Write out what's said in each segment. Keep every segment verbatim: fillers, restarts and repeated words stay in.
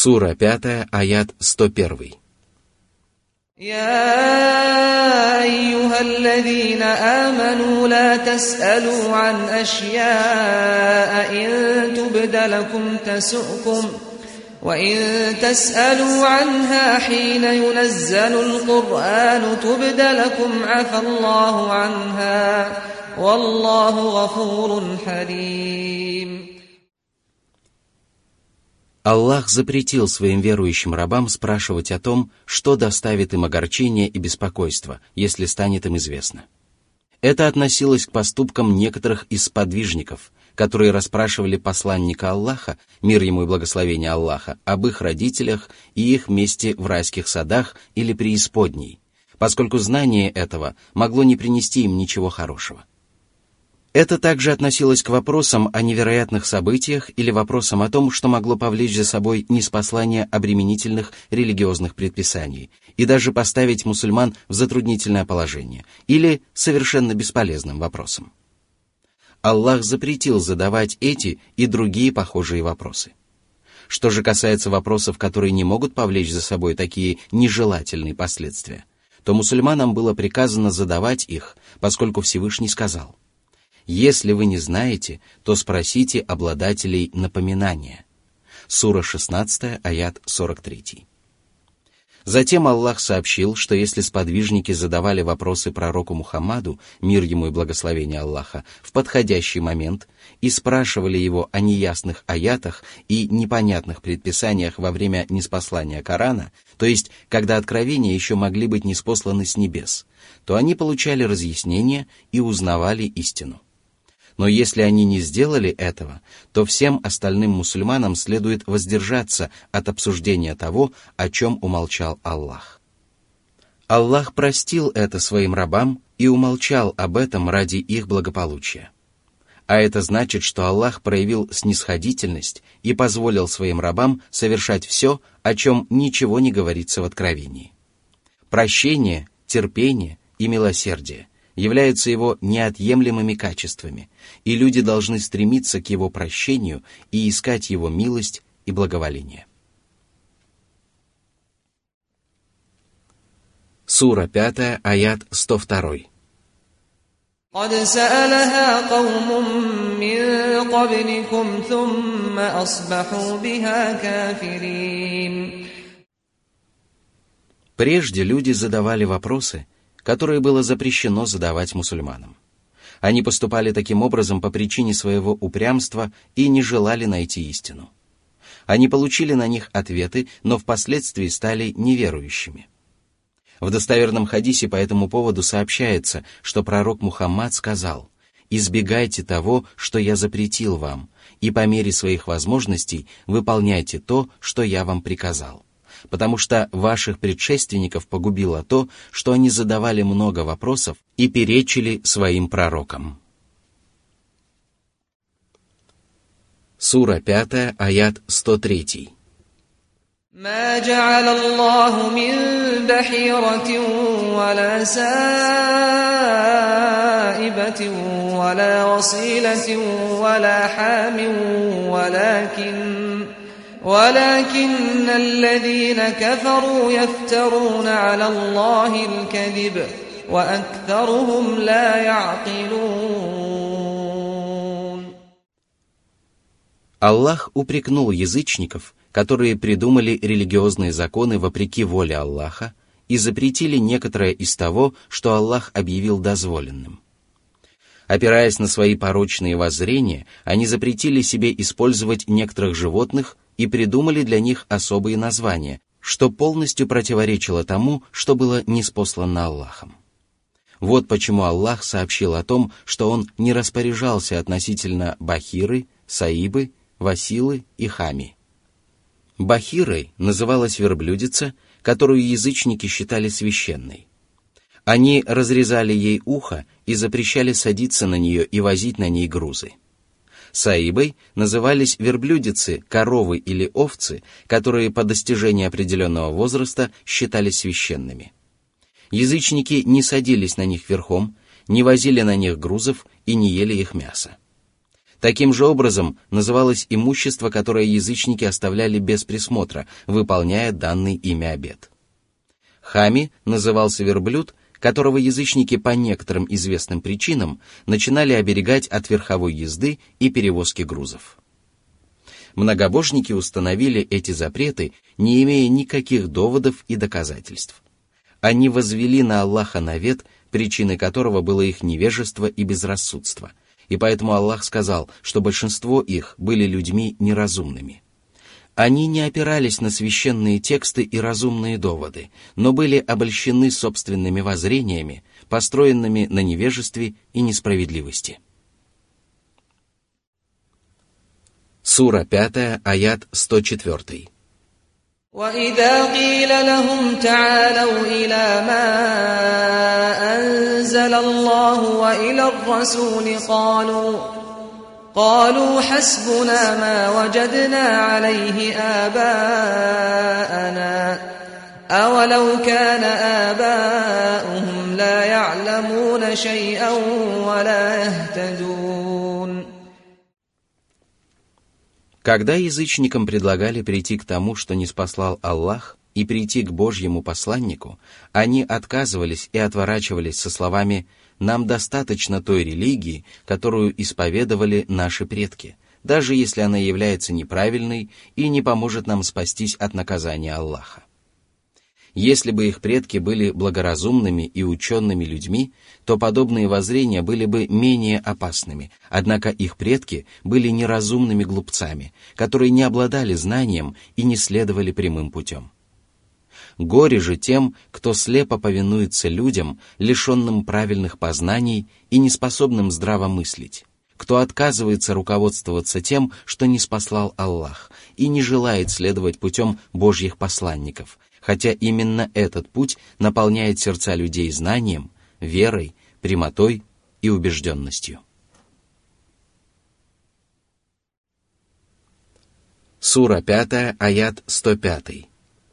Сура пятая, аят сто один. يا أيها الذين آمنوا لا تسألوا عن أشياء إن تبد لكم تسؤكم وإن تسألوا عنها حين ينزل القرآن تبد لكم عفى الله عنها والله غفور حليم. Аллах запретил своим верующим рабам спрашивать о том, что доставит им огорчение и беспокойство, если станет им известно. Это относилось к поступкам некоторых из сподвижников, которые расспрашивали посланника Аллаха, мир ему и благословение Аллаха, об их родителях и их месте в райских садах или преисподней, поскольку знание этого могло не принести им ничего хорошего. Это также относилось к вопросам о невероятных событиях или вопросам о том, что могло повлечь за собой ниспослание обременительных религиозных предписаний и даже поставить мусульман в затруднительное положение, или совершенно бесполезным вопросам. Аллах запретил задавать эти и другие похожие вопросы. Что же касается вопросов, которые не могут повлечь за собой такие нежелательные последствия, то мусульманам было приказано задавать их, поскольку Всевышний сказал: «Если вы не знаете, то спросите обладателей напоминания». Сура шестнадцатая, аят сорок три. Затем Аллах сообщил, что если сподвижники задавали вопросы пророку Мухаммаду, мир ему и благословение Аллаха, в подходящий момент и спрашивали его о неясных аятах и непонятных предписаниях во время ниспослания Корана, то есть когда откровения еще могли быть ниспосланы с небес, то они получали разъяснение и узнавали истину. Но если они не сделали этого, то всем остальным мусульманам следует воздержаться от обсуждения того, о чем умолчал Аллах. Аллах простил это своим рабам и умолчал об этом ради их благополучия. А это значит, что Аллах проявил снисходительность и позволил своим рабам совершать все, о чем ничего не говорится в Откровении. Прощение, терпение и милосердие являются его неотъемлемыми качествами, и люди должны стремиться к его прощению и искать его милость и благоволение. Сура пятая, аят сто два. قد سألها قوم من قبلكم ثم أصبحوا بها كافرين. Прежде люди задавали вопросы, которые было запрещено задавать мусульманам. Они поступали таким образом по причине своего упрямства и не желали найти истину. Они получили на них ответы, но впоследствии стали неверующими. В достоверном хадисе по этому поводу сообщается, что пророк Мухаммад сказал: «Избегайте того, что я запретил вам, и по мере своих возможностей выполняйте то, что я вам приказал. Потому что ваших предшественников погубило то, что они задавали много вопросов и перечили своим пророкам». Сура пятая, аят сто три. ما جعل الله من بحيرة ولا سائبة ولا وصيلة ولا حام ولكن ولكن الذين كفروا يفترون على الله الكذب وأكثرهم لا يعقلون. Аллах упрекнул язычников, которые придумали религиозные законы вопреки воле Аллаха и запретили некоторое из того, что Аллах объявил дозволенным. Опираясь на свои порочные воззрения, они запретили себе использовать некоторых животных и придумали для них особые названия, что полностью противоречило тому, что было ниспослано Аллахом. Вот почему Аллах сообщил о том, что Он не распоряжался относительно бахиры, саибы, василы и хами. Бахирой называлась верблюдица, которую язычники считали священной. Они разрезали ей ухо и запрещали садиться на нее и возить на ней грузы. Саибой назывались верблюдицы, коровы или овцы, которые по достижении определенного возраста считались священными. Язычники не садились на них верхом, не возили на них грузов и не ели их мясо. Таким же образом называлось имущество, которое язычники оставляли без присмотра, выполняя данный ими обет. Хами назывался верблюд, которого язычники по некоторым известным причинам начинали оберегать от верховой езды и перевозки грузов. Многобожники установили эти запреты, не имея никаких доводов и доказательств. Они возвели на Аллаха навет, причиной которого было их невежество и безрассудство, и поэтому Аллах сказал, что большинство их были людьми неразумными. Они не опирались на священные тексты и разумные доводы, но были обольщены собственными воззрениями, построенными на невежестве и несправедливости. Сура пятая, аят сто четыре. وَإِذَا قِيلَ لَهُمْ تَعَالَوْا إِلَى مَا أَنزَلَ اللَّهُ وَإِلَى الرَّسُولِ قَالُوا قَالُوا حَسْبُنَا مَا وَجَدْنَا عَلَيْهِ آبَاءَنَا أَوَلَوْ كَانَ آبَاؤُهُمْ لَا يَعْلَمُونَ شَيْئًا وَلَا يَهْتَدُونَ. Когда язычникам предлагали прийти к тому, что ниспослал Аллах, и прийти к Божьему посланнику, они отказывались и отворачивались со словами «Нам достаточно той религии, которую исповедовали наши предки, даже если она является неправильной и не поможет нам спастись от наказания Аллаха». Если бы их предки были благоразумными и учеными людьми, то подобные воззрения были бы менее опасными, однако их предки были неразумными глупцами, которые не обладали знанием и не следовали прямым путем. Горе же тем, кто слепо повинуется людям, лишенным правильных познаний и неспособным здраво мыслить, кто отказывается руководствоваться тем, что ниспослал Аллах, и не желает следовать путем Божьих посланников, хотя именно этот путь наполняет сердца людей знанием, верой, прямотой и убежденностью. Сура пятая, аят сто пять.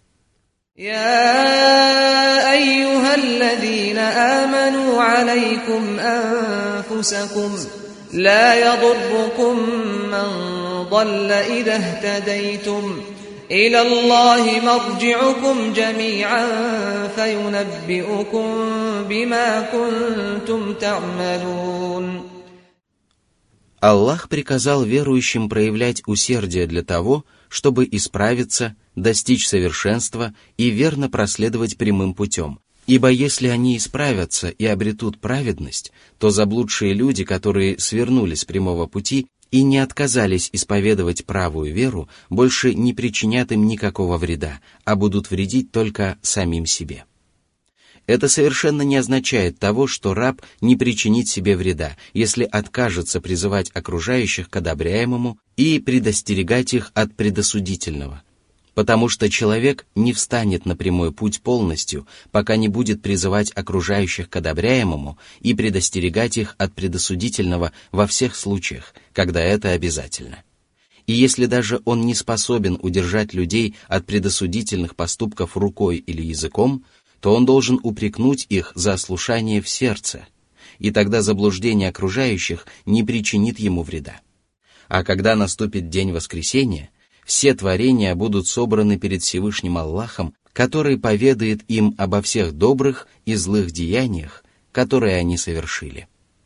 يا أيها الذين آمنوا عليكم أنفسكم لا يضركم من ضل إذا اهتديتم إلى الله مرجعكم جميعا فينبئكم بما كنتم تعملون. Аллах приказал верующим проявлять усердие для того, чтобы исправиться, достичь совершенства и верно проследовать прямым путем. Ибо если они исправятся и обретут праведность, то заблудшие люди, которые свернули с прямого пути и не отказались исповедовать правую веру, больше не причинят им никакого вреда, а будут вредить только самим себе. Это совершенно не означает того, что раб не причинит себе вреда, если откажется призывать окружающих к одобряемому и предостерегать их от предосудительного. Потому что человек не встанет на прямой путь полностью, пока не будет призывать окружающих к одобряемому и предостерегать их от предосудительного во всех случаях, когда это обязательно. И если даже он не способен удержать людей от предосудительных поступков рукой или языком, то он должен упрекнуть их за ослушание в сердце, и тогда заблуждение окружающих не причинит ему вреда. А когда наступит день воскресения, все творения будут собраны перед Всевышним Аллахом, который поведает им обо всех добрых и злых деяниях, которые они совершили.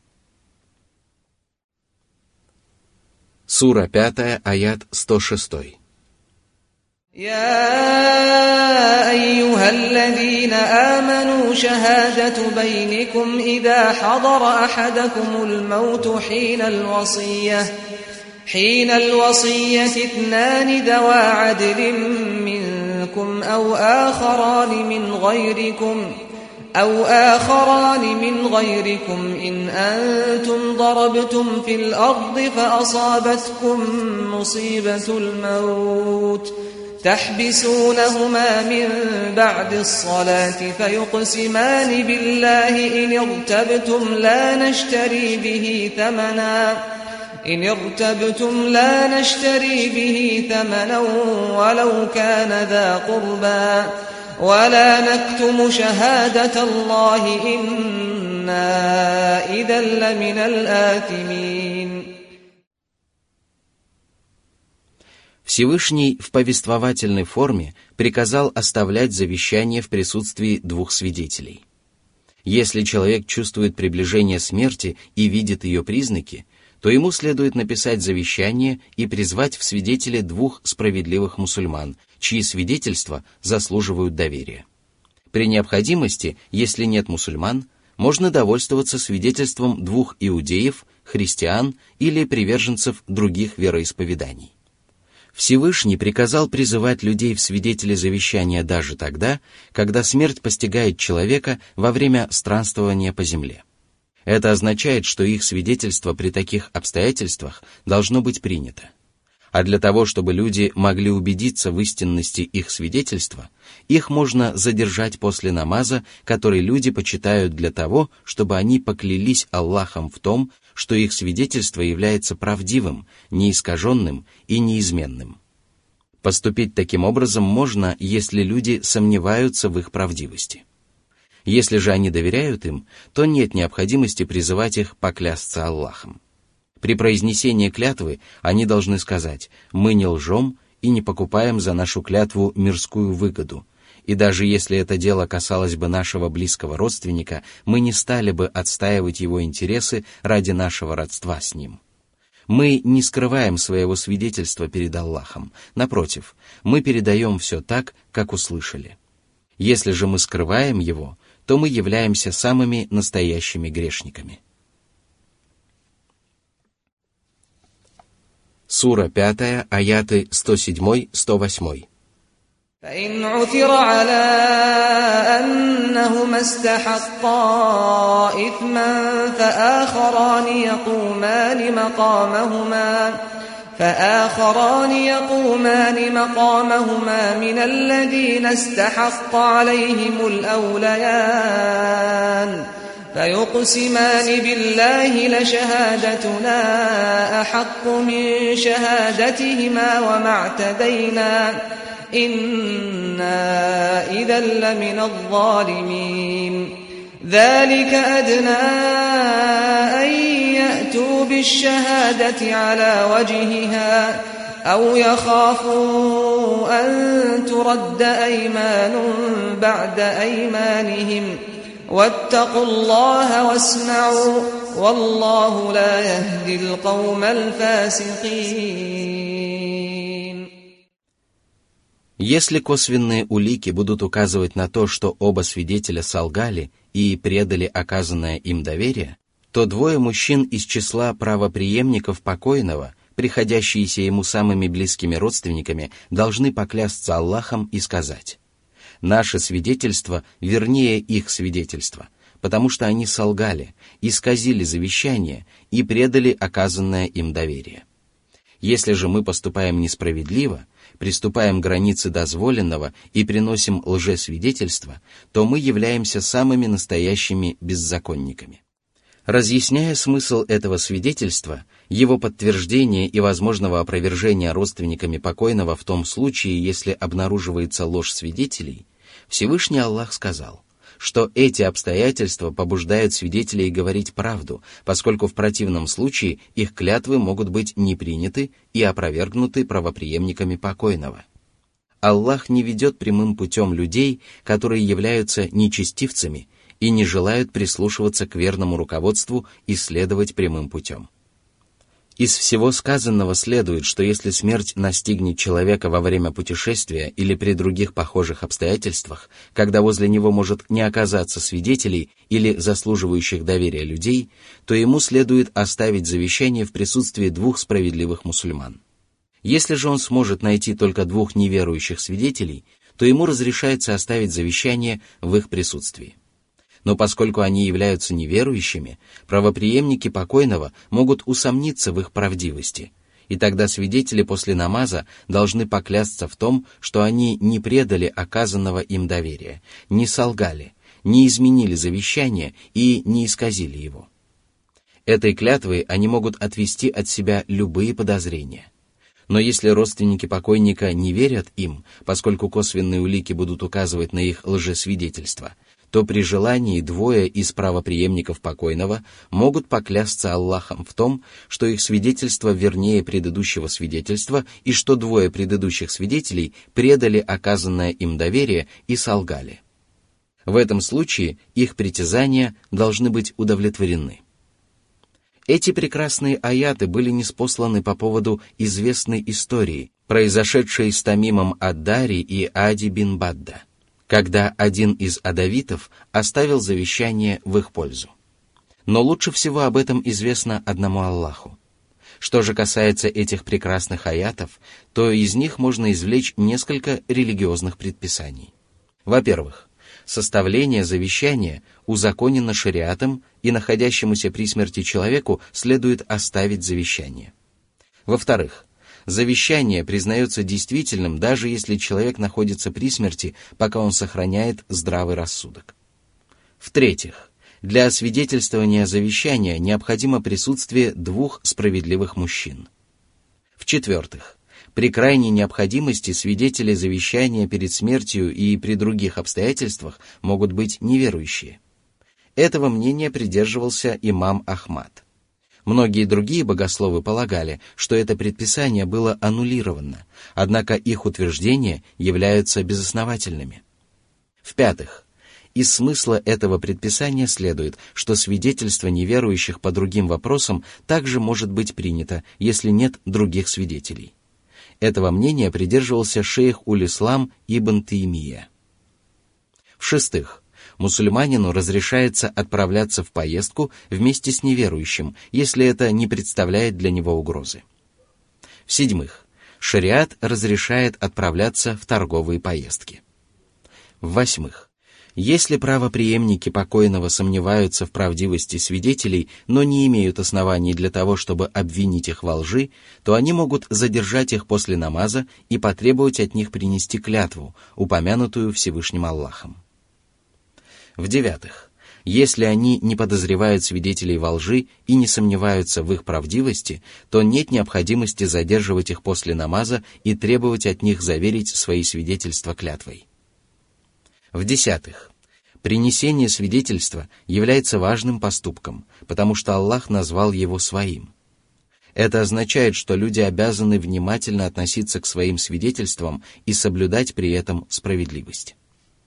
Сура пятая, аят сто шесть. يا أيها الذين آمنوا شهادة بينكم إذا حضر أحدكم الموت حين الوصية حين الوصية اثنان ذوى عدل منكم أو آخران من غيركم أو آخران من غيركم إن أنتم ضربتم في الأرض فأصابتكم مصيبة الموت تحبسونهما من بعد الصلاة فيقسمان بالله إن ارتبتم لا نشتري به ثمنا إن ارتبتم لا نشتري به ثمنا ولو كان ذا قربى ولا نكتم شهادة الله إنا إذا لمن الآثمين. Всевышний в повествовательной форме приказал оставлять завещание в присутствии двух свидетелей. Если человек чувствует приближение смерти и видит ее признаки, то ему следует написать завещание и призвать в свидетели двух справедливых мусульман, чьи свидетельства заслуживают доверия. При необходимости, если нет мусульман, можно довольствоваться свидетельством двух иудеев, христиан или приверженцев других вероисповеданий. Всевышний приказал призывать людей в свидетели завещания даже тогда, когда смерть постигает человека во время странствования по земле. Это означает, что их свидетельство при таких обстоятельствах должно быть принято. А для того, чтобы люди могли убедиться в истинности их свидетельства, их можно задержать после намаза, который люди почитают для того, чтобы они поклялись Аллахом в том, что их свидетельство является правдивым, неискаженным и неизменным. Поступить таким образом можно, если люди сомневаются в их правдивости. Если же они доверяют им, то нет необходимости призывать их поклясться Аллахом. При произнесении клятвы они должны сказать: «Мы не лжем и не покупаем за нашу клятву мирскую выгоду, и даже если это дело касалось бы нашего близкого родственника, мы не стали бы отстаивать его интересы ради нашего родства с ним. Мы не скрываем своего свидетельства перед Аллахом, напротив, мы передаем все так, как услышали. Если же мы скрываем его, то мы являемся самыми настоящими грешниками». Сура пятая, аяты сто семь - сто восемь. فإن عثر على أنهما استحقا إثما فآخران يقومان مقامهما فآخران يقومان مقامهما من الذين استحق عليهم الأوليان فيقسمان بالله لشهادتنا أحق من شهادتهما وما اعتدينا إنا إذا لمن الظالمين ذلك أدنى أن يأتوا بالشهادة على وجهها أو يخافوا أن ترد أيمان بعد أيمانهم واتقوا الله واسمعوا والله لا يهدي القوم الفاسقين. Если косвенные улики будут указывать на то, что оба свидетеля солгали и предали оказанное им доверие, то двое мужчин из числа правопреемников покойного, приходящиеся ему самыми близкими родственниками, должны поклясться Аллахом и сказать: «Наше свидетельство вернее их свидетельства, потому что они солгали, исказили завещание и предали оказанное им доверие. Если же мы поступаем несправедливо, приступаем к границе дозволенного и приносим лжесвидетельство, то мы являемся самыми настоящими беззаконниками». Разъясняя смысл этого свидетельства, его подтверждения и возможного опровержения родственниками покойного в том случае, если обнаруживается ложь свидетелей, Всевышний Аллах сказал, что эти обстоятельства побуждают свидетелей говорить правду, поскольку в противном случае их клятвы могут быть не приняты и опровергнуты правопреемниками покойного. Аллах не ведет прямым путем людей, которые являются нечестивцами и не желают прислушиваться к верному руководству и следовать прямым путем. Из всего сказанного следует, что если смерть настигнет человека во время путешествия или при других похожих обстоятельствах, когда возле него может не оказаться свидетелей или заслуживающих доверия людей, то ему следует оставить завещание в присутствии двух справедливых мусульман. Если же он сможет найти только двух неверующих свидетелей, то ему разрешается оставить завещание в их присутствии. Но поскольку они являются неверующими, правопреемники покойного могут усомниться в их правдивости, и тогда свидетели после намаза должны поклясться в том, что они не предали оказанного им доверия, не солгали, не изменили завещание и не исказили его. Этой клятвой они могут отвести от себя любые подозрения. Но если родственники покойника не верят им, поскольку косвенные улики будут указывать на их лжесвидетельство, то при желании двое из правопреемников покойного могут поклясться Аллахом в том, что их свидетельство вернее предыдущего свидетельства и что двое предыдущих свидетелей предали оказанное им доверие и солгали. В этом случае их притязания должны быть удовлетворены. Эти прекрасные аяты были ниспосланы по поводу известной истории, произошедшей с Тамимом ад-Дари и Ади бин Бадда, когда один из адавитов оставил завещание в их пользу. Но лучше всего об этом известно одному Аллаху. Что же касается этих прекрасных аятов, то из них можно извлечь несколько религиозных предписаний. Во-первых, составление завещания узаконено шариатом, и находящемуся при смерти человеку следует оставить завещание. Во-вторых, завещание признается действительным, даже если человек находится при смерти, пока он сохраняет здравый рассудок. В-третьих, для освидетельствования завещания необходимо присутствие двух справедливых мужчин. В-четвертых, при крайней необходимости свидетели завещания перед смертью и при других обстоятельствах могут быть неверующие. Этого мнения придерживался имам Ахмад. Многие другие богословы полагали, что это предписание было аннулировано, однако их утверждения являются безосновательными. В-пятых, из смысла этого предписания следует, что свидетельство неверующих по другим вопросам также может быть принято, если нет других свидетелей. Этого мнения придерживался шейх Уль-Ислам ибн Таймия. В-шестых, мусульманину разрешается отправляться в поездку вместе с неверующим, если это не представляет для него угрозы. В-седьмых, шариат разрешает отправляться в торговые поездки. В-восьмых, если правопреемники покойного сомневаются в правдивости свидетелей, но не имеют оснований для того, чтобы обвинить их во лжи, то они могут задержать их после намаза и потребовать от них принести клятву, упомянутую Всевышним Аллахом. В-девятых, если они не подозревают свидетелей во лжи и не сомневаются в их правдивости, то нет необходимости задерживать их после намаза и требовать от них заверить свои свидетельства клятвой. В-десятых, принесение свидетельства является важным поступком, потому что Аллах назвал его своим. Это означает, что люди обязаны внимательно относиться к своим свидетельствам и соблюдать при этом справедливость.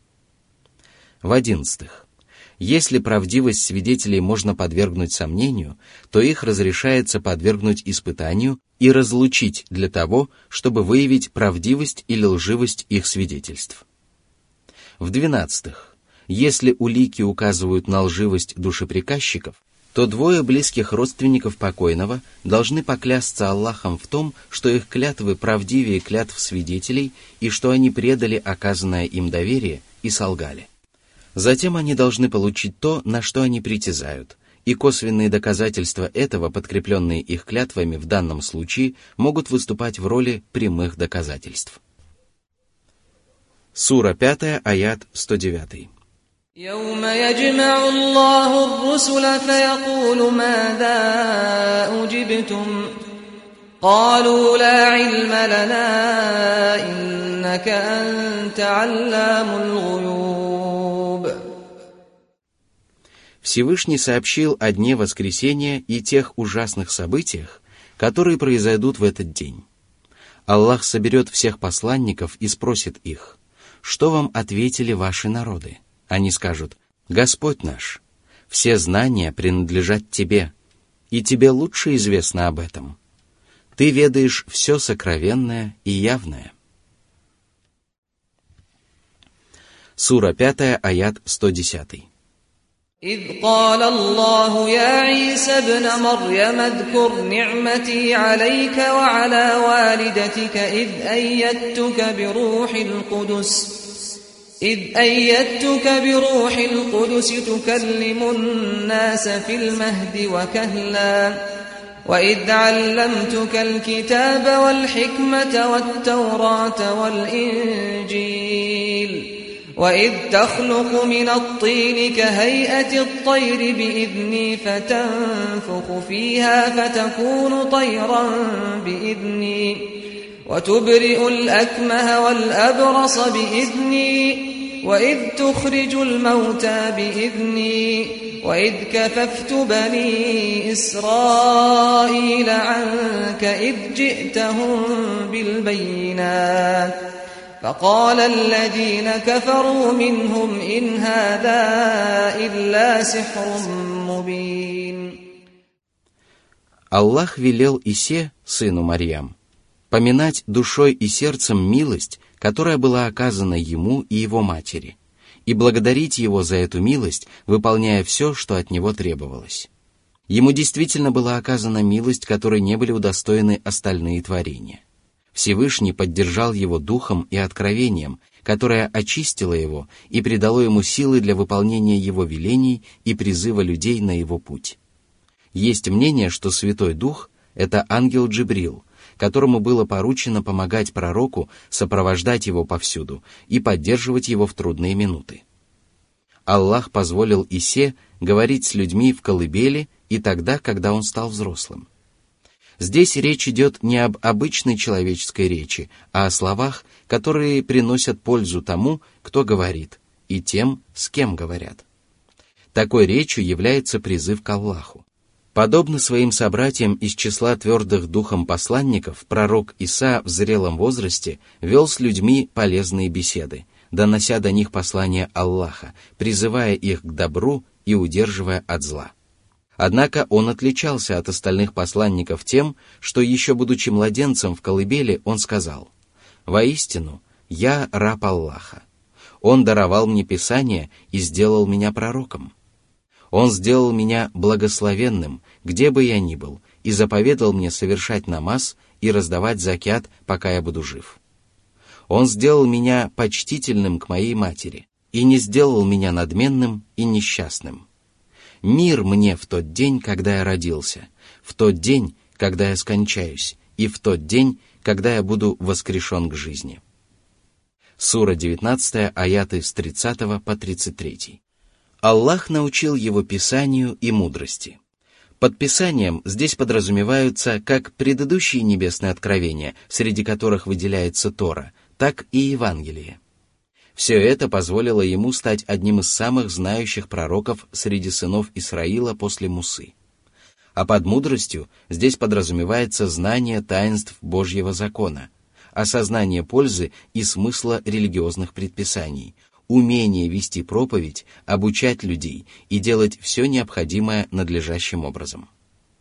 В-одиннадцатых, если правдивость свидетелей можно подвергнуть сомнению, то их разрешается подвергнуть испытанию и разлучить для того, чтобы выявить правдивость или лживость их свидетельств. В-двенадцатых, если улики указывают на лживость душеприказчиков, то двое близких родственников покойного должны поклясться Аллахом в том, что их клятвы правдивее клятв свидетелей и что они предали оказанное им доверие и солгали. Затем они должны получить то, на что они притязают, и косвенные доказательства этого, подкрепленные их клятвами в данном случае, могут выступать в роли прямых доказательств. Сура пятая, аят сто девять. يوم يجمع الله الرسل فيقول ماذا أجبتم قالوا لا علم لنا إنك أنت علام الغيوب. Всевышний сообщил о дне воскресения и тех ужасных событиях, которые произойдут в этот день. Аллах соберет всех посланников и спросит их: что вам ответили ваши народы? Они скажут: Господь наш, все знания принадлежат Тебе, и Тебе лучше известно об этом. Ты ведаешь все сокровенное и явное. Сура пятая, аят сто десять. إذ قال الله يا عيسى ابن مريم اذكر نعمتي عليك وعلى والدتك إذ أيدتك بروح القدس إذ أيدتك بروح القدس تكلم الناس في المهد وكهلا وإذ علمتك الكتاب والحكمة والتوراة والإنجيل وإذ تخلق من الطين كهيئة الطير بإذني فتنفخ فيها فتكون طيرا بإذني وتبرئ الأكمه والأبرص بإذني وإذ تخرج الموتى بإذني وإذ كففت بني إسرائيل عنك إذ جئتهم بالبينات فقال الذين كفروا منهم إن هذا إلا سحر مبين. Аллах велел Исе, сыну Марьям, поминать душой и сердцем милость, которая была оказана ему и его матери, и благодарить его за эту милость, выполняя все, что от него требовалось. Ему действительно была оказана милость, которой не были удостоены остальные творения. Всевышний поддержал его духом и откровением, которое очистило его и придало ему силы для выполнения его велений и призыва людей на его путь. Есть мнение, что Святой Дух — это ангел Джибрил, которому было поручено помогать пророку, сопровождать его повсюду и поддерживать его в трудные минуты. Аллах позволил Исе говорить с людьми в колыбели и тогда, когда он стал взрослым. Здесь речь идет не об обычной человеческой речи, а о словах, которые приносят пользу тому, кто говорит, и тем, с кем говорят. Такой речью является призыв к Аллаху. Подобно своим собратьям из числа твердых духом посланников, пророк Иса в зрелом возрасте вел с людьми полезные беседы, донося до них послание Аллаха, призывая их к добру и удерживая от зла. Однако он отличался от остальных посланников тем, что еще будучи младенцем в колыбели, он сказал: «Воистину, я раб Аллаха. Он даровал мне Писание и сделал меня пророком. Он сделал меня благословенным, где бы я ни был, и заповедал мне совершать намаз и раздавать закят, пока я буду жив. Он сделал меня почтительным к моей матери и не сделал меня надменным и несчастным. Мир мне в тот день, когда я родился, в тот день, когда я скончаюсь, и в тот день, когда я буду воскрешен к жизни». Сура девятнадцатая, аяты с тридцатого по тридцать третий. Аллах научил его Писанию и мудрости. Под Писанием здесь подразумеваются как предыдущие небесные откровения, среди которых выделяется Тора, так и Евангелие. Все это позволило ему стать одним из самых знающих пророков среди сынов Исраила после Мусы. А под мудростью здесь подразумевается знание таинств Божьего закона, осознание пользы и смысла религиозных предписаний, умение вести проповедь, обучать людей и делать все необходимое надлежащим образом.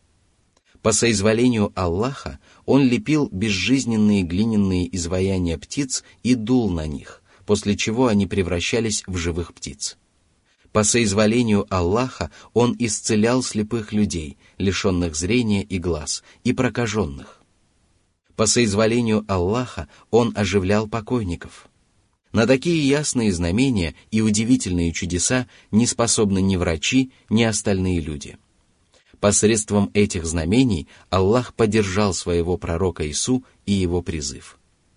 По соизволению Аллаха он лепил безжизненные глиняные изваяния птиц и дул на них, после чего они превращались в живых птиц. По соизволению Аллаха он исцелял слепых людей, лишенных зрения и глаз, и прокаженных. По соизволению Аллаха он оживлял покойников. На такие ясные знамения и удивительные чудеса не способны ни врачи, ни остальные люди. Посредством этих знамений Аллах поддержал своего пророка Ису и его призыв.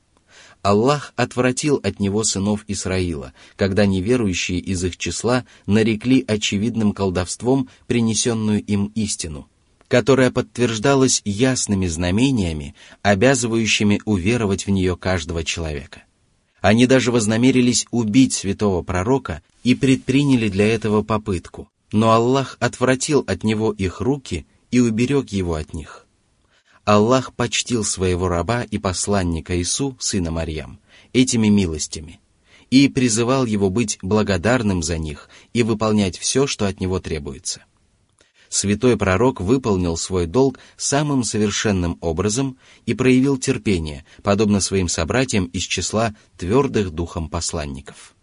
Аллах отвратил от него сынов Исраила, когда неверующие из их числа нарекли очевидным колдовством принесенную им истину, которая подтверждалась ясными знамениями, обязывающими уверовать в нее каждого человека. Они даже вознамерились убить святого пророка и предприняли для этого попытку, но Аллах отвратил от него их руки и уберег его от них. Аллах почтил своего раба и посланника Ису, сына Марьям, этими милостями и призывал его быть благодарным за них и выполнять все, что от него требуется. Святой пророк выполнил свой долг самым совершенным образом и проявил терпение, подобно своим собратьям из числа твердых духом посланников.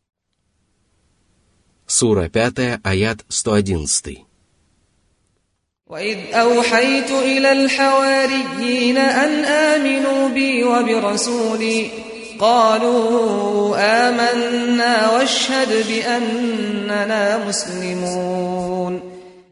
Сура пятая, аят сто одиннадцатый. وَإِذْ أَوْحَيْتُ إِلَى الْحَوَارِيِّينَ أَنْ آمِنُوا بِي وَبِرَسُولِي قَالُوا آمَنَّا وَاشْهَدْ بِأَنَّنَا مُسْلِمُونَ.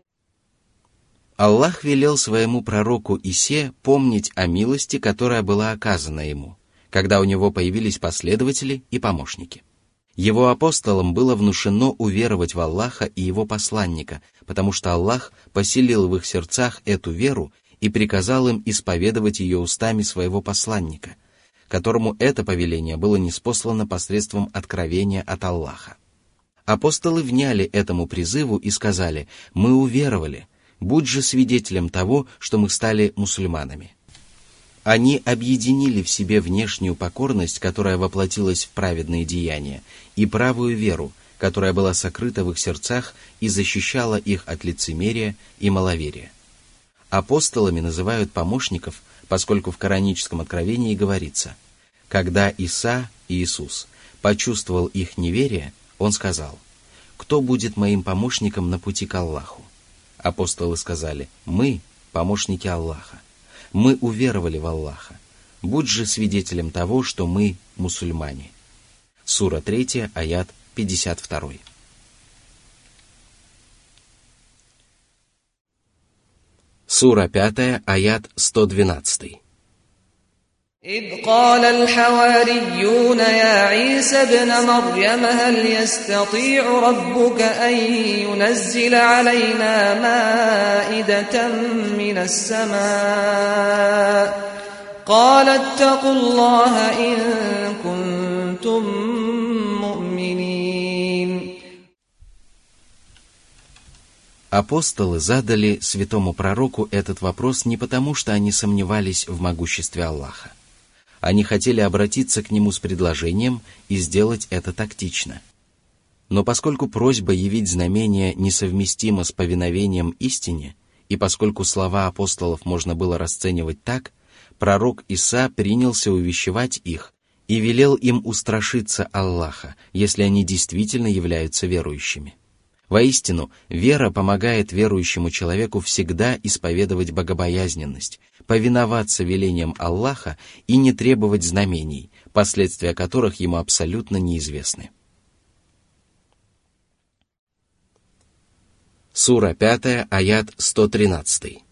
Аллах велел своему пророку Исе помнить о милости, которая была оказана ему, когда у него появились последователи и помощники. Его апостолам было внушено уверовать в Аллаха и его посланника, потому что Аллах поселил в их сердцах эту веру и приказал им исповедовать ее устами своего посланника, которому это повеление было ниспослано посредством откровения от Аллаха. Апостолы вняли этому призыву и сказали: «Мы уверовали, будь же свидетелем того, что мы стали мусульманами». Они объединили в себе внешнюю покорность, которая воплотилась в праведные деяния, и правую веру, которая была сокрыта в их сердцах и защищала их от лицемерия и маловерия. Апостолами называют помощников, поскольку в кораническом откровении говорится: «Когда Иса, Иисус, почувствовал их неверие, он сказал: кто будет моим помощником на пути к Аллаху?» Апостолы сказали: «Мы – помощники Аллаха. Мы уверовали в Аллаха. Будь же свидетелем того, что мы мусульмане». Сура три, аят пятьдесят два. Сура пять, аят сто двенадцать. إذ قال الحواريون يا عيسى ابن مريم هل يستطيع ربك أن ينزل علينا مائدة من السماء قال اتقوا الله إن كنتم مؤمنين. Апостолы задали святому пророку этот вопрос не потому, что они сомневались в могуществе Аллаха. Они хотели обратиться к нему с предложением и сделать это тактично. Но поскольку просьба явить знамение несовместима с повиновением истине, и поскольку слова апостолов можно было расценивать так, пророк Иса принялся увещевать их и велел им устрашиться Аллаха, если они действительно являются верующими. Воистину, вера помогает верующему человеку всегда исповедовать богобоязненность, повиноваться велениям Аллаха и не требовать знамений, последствия которых ему абсолютно неизвестны. Сура пять, аят сто тринадцать.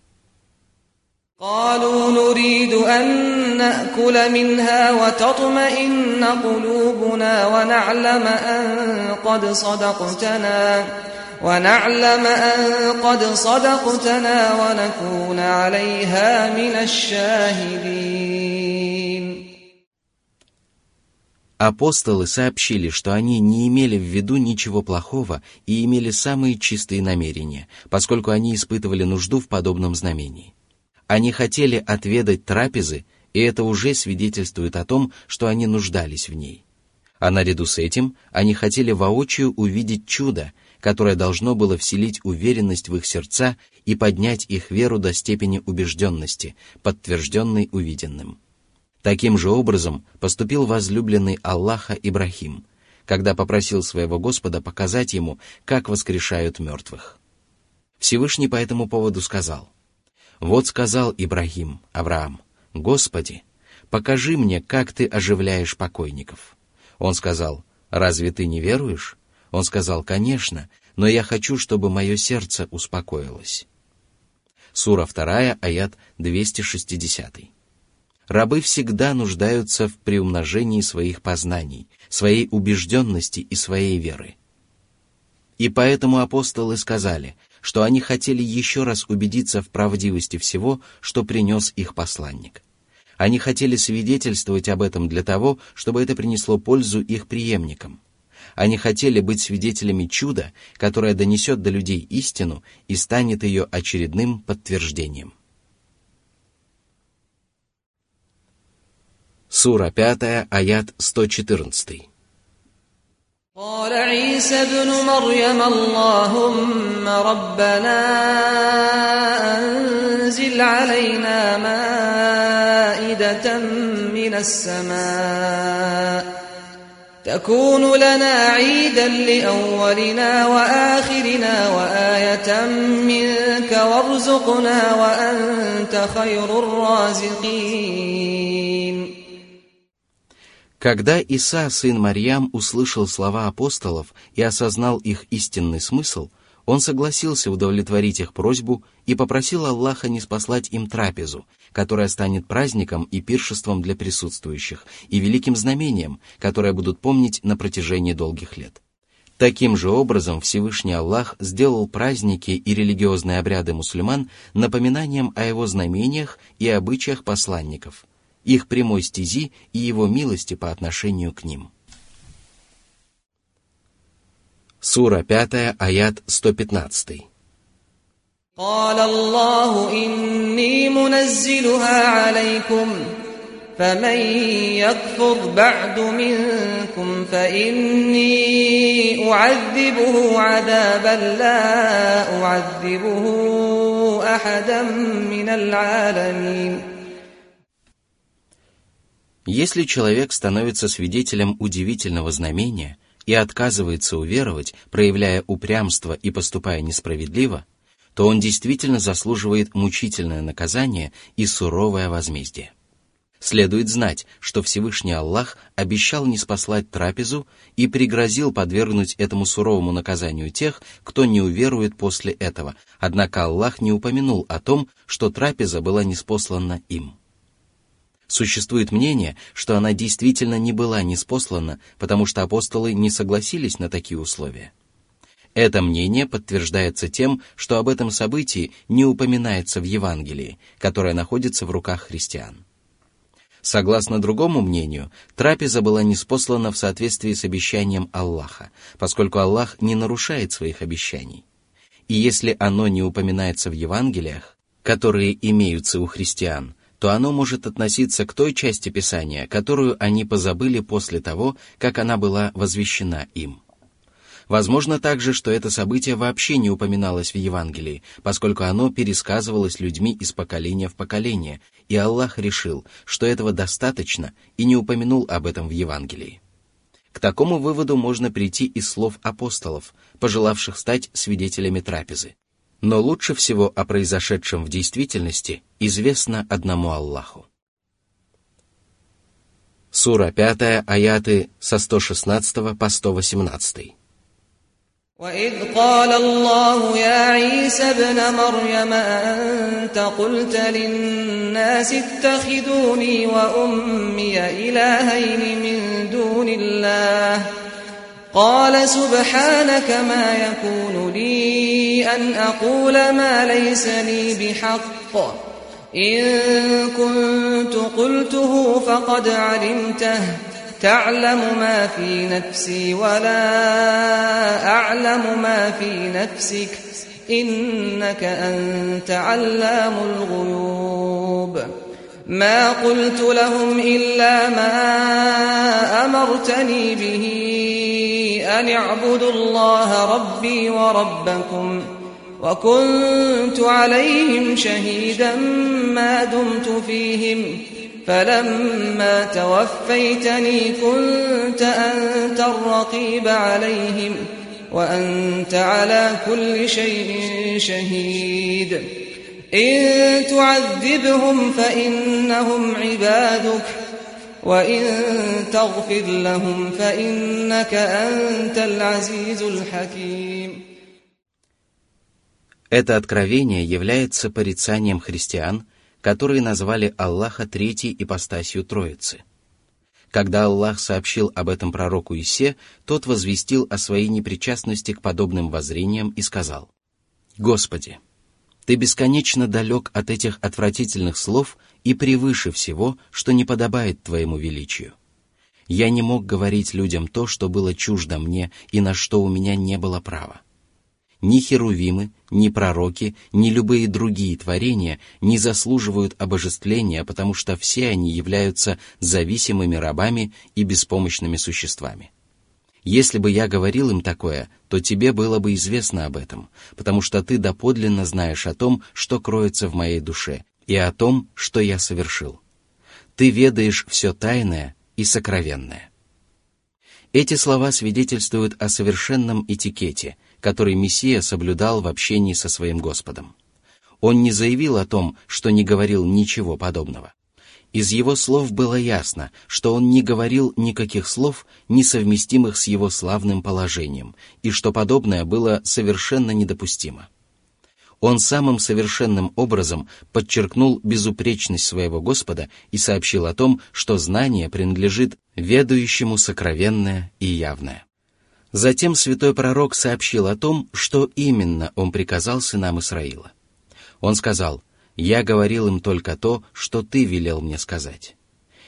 قالوا نريد أن نأكل منها وتطمئن قلوبنا ونعلم أن قد صدقتنا ونعلم أن قد صدقتنا ونكون عليها من الشاهدين. Апостолы сообщили, что они не имели в виду ничего плохого и имели самые чистые намерения, поскольку они испытывали нужду в подобном знамении. Они хотели отведать трапезы, и это уже свидетельствует о том, что они нуждались в ней. А наряду с этим они хотели воочию увидеть чудо, которое должно было вселить уверенность в их сердца и поднять их веру до степени убежденности, подтвержденной увиденным. Таким же образом поступил возлюбленный Аллаха Ибрахим, когда попросил своего Господа показать ему, как воскрешают мертвых. Всевышний по этому поводу сказал: «Вот сказал Ибрахим, Авраам: Господи, покажи мне, как ты оживляешь покойников». Он сказал: «Разве ты не веруешь?» Он сказал: «Конечно, но я хочу, чтобы мое сердце успокоилось». Сура два, аят двести шестьдесят. Рабы всегда нуждаются в приумножении своих познаний, своей убежденности и своей веры. И поэтому апостолы сказали, что они хотели еще раз убедиться в правдивости всего, что принес их посланник. Они хотели свидетельствовать об этом для того, чтобы это принесло пользу их преемникам. Они хотели быть свидетелями чуда, которое донесет до людей истину и станет ее очередным подтверждением. Сура пять, аят сто четырнадцать. قال عيسى ابن مريم اللهم ربنا أنزل علينا مائدة من السماء تكون لنا عيدا لأولنا وآخرنا وآية منك وارزقنا وأنت خير الرازقين. Когда Иса, сын Марьям, услышал слова апостолов и осознал их истинный смысл, он согласился удовлетворить их просьбу и попросил Аллаха ниспослать им трапезу, которая станет праздником и пиршеством для присутствующих и великим знамением, которое будут помнить на протяжении долгих лет. Таким же образом Всевышний Аллах сделал праздники и религиозные обряды мусульман напоминанием о его знамениях и обычаях посланников, их прямой стези и его милости по отношению к ним. Сура пятая, аят сто пятнадцатый. قال الله إني منزلها عليكم فمن يكفر بعد منكم فإني أعذبه عذابا لا أعذبه أحدا من العالمين. Если человек становится свидетелем удивительного знамения и отказывается уверовать, проявляя упрямство и поступая несправедливо, то он действительно заслуживает мучительное наказание и суровое возмездие. Следует знать, что Всевышний Аллах обещал ниспослать трапезу и пригрозил подвергнуть этому суровому наказанию тех, кто не уверует после этого, однако Аллах не упомянул о том, что трапеза была ниспослана им. Существует мнение, что она действительно не была ниспослана, потому что апостолы не согласились на такие условия. Это мнение подтверждается тем, что об этом событии не упоминается в Евангелии, которое находится в руках христиан. Согласно другому мнению, трапеза была ниспослана в соответствии с обещанием Аллаха, поскольку Аллах не нарушает своих обещаний. И если оно не упоминается в Евангелиях, которые имеются у христиан, то оно может относиться к той части Писания, которую они позабыли после того, как она была возвещена им. Возможно также, что это событие вообще не упоминалось в Евангелии, поскольку оно пересказывалось людьми из поколения в поколение, и Аллах решил, что этого достаточно, и не упомянул об этом в Евангелии. К такому выводу можно прийти из слов апостолов, пожелавших стать свидетелями трапезы. Но лучше всего о произошедшем в действительности известно одному Аллаху. Сура пятая, аяты со сто шестнадцатого по сто восемнадцатый. وَإِذْ قَالَ اللَّهُ يَا عِيسَى ابْنَ مَرْيَمَ أَأَنْتَ قُلْتَ لِلنَّاسِ اتَّخِذُونِي وَأُمِّيَ إِلَٰهَيْنِ مِن دُونِ اللَّهِ قَالَ سُبْحَانَكَ مَا يَكُونُ لِي أَنْ أَقُولَ مَا لَيْسَ لِي بِحَقٍّ إِن كُنتُ قُلْتُهُ فَقَدْ عَلِمْتَهُ تعلم ما في نفسي ولا أعلم ما في نفسك إنك أنت علام الغيوب ما قلت لهم إلا ما أمرتني به أن اعبدوا الله ربي وربكم وكنت عليهم شهيدا ما دمت فيهم فلما توفيتني كنت أنت الرقيب عليهم وأنت على كل شيء شهيد إن تعذبهم فإنهم عبادك وإن تغفر لهم فإنك أنت العزيز الحكيم. Это откровение является порицанием христиан, которые назвали Аллаха третьей ипостасью Троицы. Когда Аллах сообщил об этом пророку Исе, тот возвестил о своей непричастности к подобным воззрениям и сказал: «Господи, Ты бесконечно далек от этих отвратительных слов и превыше всего, что не подобает Твоему величию. Я не мог говорить людям то, что было чуждо мне и на что у меня не было права. Ни херувимы, ни пророки, ни любые другие творения не заслуживают обожествления, потому что все они являются зависимыми рабами и беспомощными существами. Если бы я говорил им такое, то тебе было бы известно об этом, потому что ты доподлинно знаешь о том, что кроется в моей душе, и о том, что я совершил. Ты ведаешь все тайное и сокровенное». Эти слова свидетельствуют о совершенном этикете, который Мессия соблюдал в общении со своим Господом. Он не заявил о том, что не говорил ничего подобного. Из его слов было ясно, что он не говорил никаких слов, несовместимых с его славным положением, и что подобное было совершенно недопустимо. Он самым совершенным образом подчеркнул безупречность своего Господа и сообщил о том, что знание принадлежит ведающему сокровенное и явное. Затем святой пророк сообщил о том, что именно он приказал сынам Исраила. Он сказал: «Я говорил им только то, что ты велел мне сказать».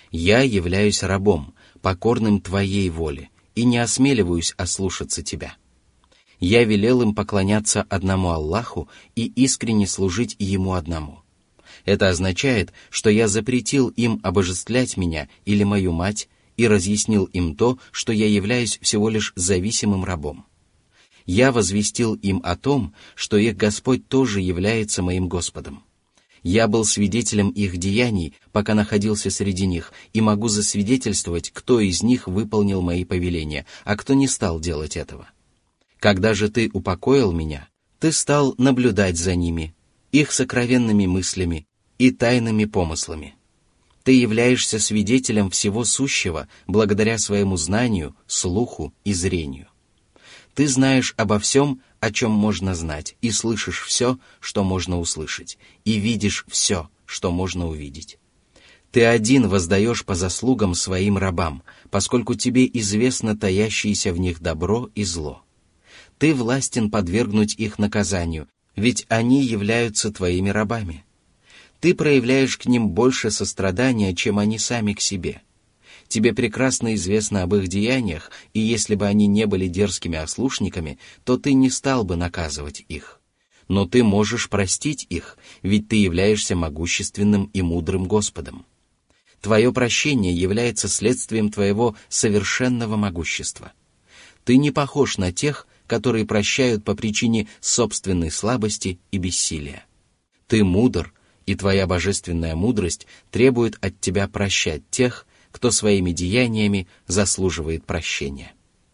Я являюсь рабом, покорным твоей воле, и не осмеливаюсь ослушаться тебя. Я велел им поклоняться одному Аллаху и искренне служить Ему одному. Это означает, что я запретил им обожествлять меня или мою мать и разъяснил им то, что я являюсь всего лишь зависимым рабом. Я возвестил им о том, что их Господь тоже является моим Господом. Я был свидетелем их деяний, пока находился среди них, и могу засвидетельствовать, кто из них выполнил мои повеления, а кто не стал делать этого. Когда же ты упокоил меня, ты стал наблюдать за ними, их сокровенными мыслями и тайными помыслами. Ты являешься свидетелем всего сущего благодаря своему знанию, слуху и зрению. Ты знаешь обо всем, о чем можно знать, и слышишь все, что можно услышать, и видишь все, что можно увидеть. Ты один воздаешь по заслугам своим рабам, поскольку тебе известно таящееся в них добро и зло. Ты властен подвергнуть их наказанию, ведь они являются твоими рабами. Ты проявляешь к ним больше сострадания, чем они сами к себе. Тебе прекрасно известно об их деяниях, и если бы они не были дерзкими ослушниками, то ты не стал бы наказывать их. Но ты можешь простить их, ведь ты являешься могущественным и мудрым Господом. Твое прощение является следствием твоего совершенного могущества. Ты не похож на тех, которые прощают по причине собственной слабости и бессилия. Ты мудр, и твоя божественная мудрость требует от тебя прощать тех, кто своими деяниями заслуживает прощения.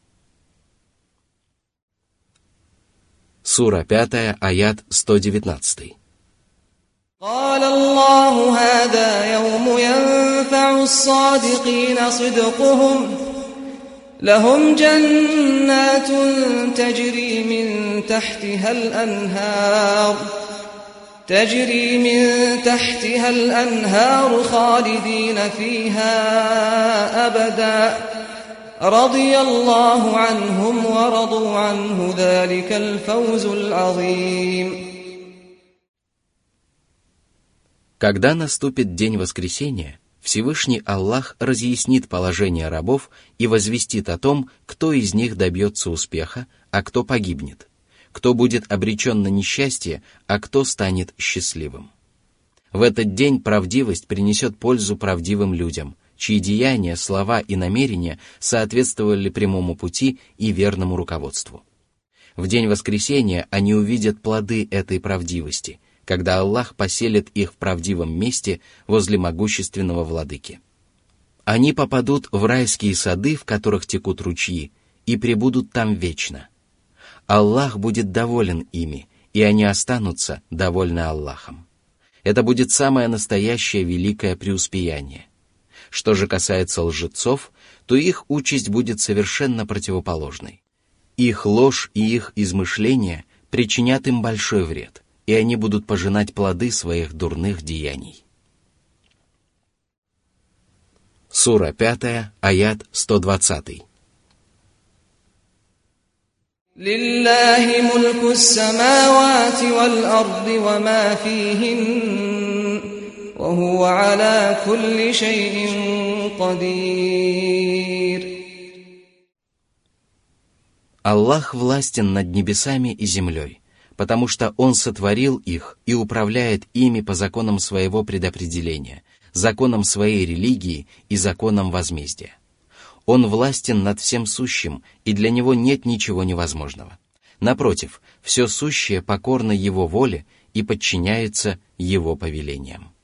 Сура пятая, аят сто девятнадцатый. قال الله هذا يوم ينفع الصادقين صدقهم لهم جنات تجري من تحتها الأنهار تجري من تحتها الأنهار خالدين فيها أبدا رضي الله عنهم ورضوا عنه ذلك الفوز العظيم. Когда наступит день воскресения, Всевышний Аллах разъяснит положение рабов и возвестит о том, кто из них добьется успеха, а кто погибнет, кто будет обречен на несчастье, а кто станет счастливым. В этот день правдивость принесет пользу правдивым людям, чьи деяния, слова и намерения соответствовали прямому пути и верному руководству. В день воскресения они увидят плоды этой правдивости, когда Аллах поселит их в правдивом месте возле могущественного владыки. Они попадут в райские сады, в которых текут ручьи, и пребудут там вечно. Аллах будет доволен ими, и они останутся довольны Аллахом. Это будет самое настоящее великое преуспеяние. Что же касается лжецов, то их участь будет совершенно противоположной. Их ложь и их измышления причинят им большой вред, и они будут пожинать плоды своих дурных деяний. Сура пятая, аят сто двадцатый. لله ملك السماوات والأرض وما فيهن وهو على كل شيء قدير. Аллах властен над небесами и землей, потому что Он сотворил их и управляет ими по законам своего предопределения, законам своей религии и законам возмездия. Он властен над всем сущим, и для Него нет ничего невозможного. Напротив, все сущее покорно Его воле и подчиняется Его повелениям.